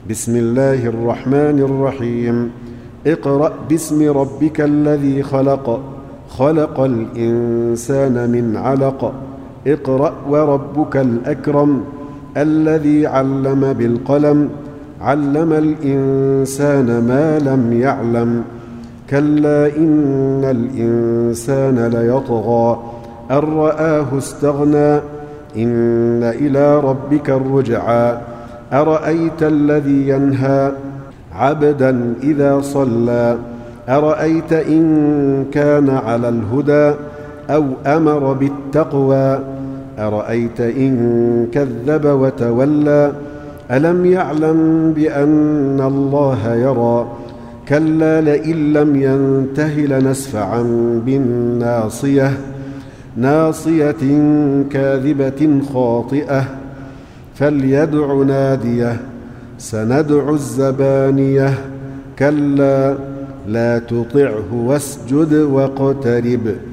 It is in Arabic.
بسم الله الرحمن الرحيم. اقرأ باسم ربك الذي خلق، خلق الإنسان من علق. اقرأ وربك الأكرم الذي علم بالقلم، علم الإنسان ما لم يعلم. كلا إن الإنسان ليطغى أن رآه استغنى، إن إلى ربك الرجعى. أرأيت الذي ينهى عبدا إذا صلى، أرأيت إن كان على الهدى أو أمر بالتقوى، أرأيت إن كذب وتولى. ألم يعلم بأن الله يرى. كلا لئن لم ينته لنسفعا بالناصية، ناصية كاذبة خاطئة. فليدع ناديه، سندع الزبانية. كلا لا تطعه واسجد واقترب.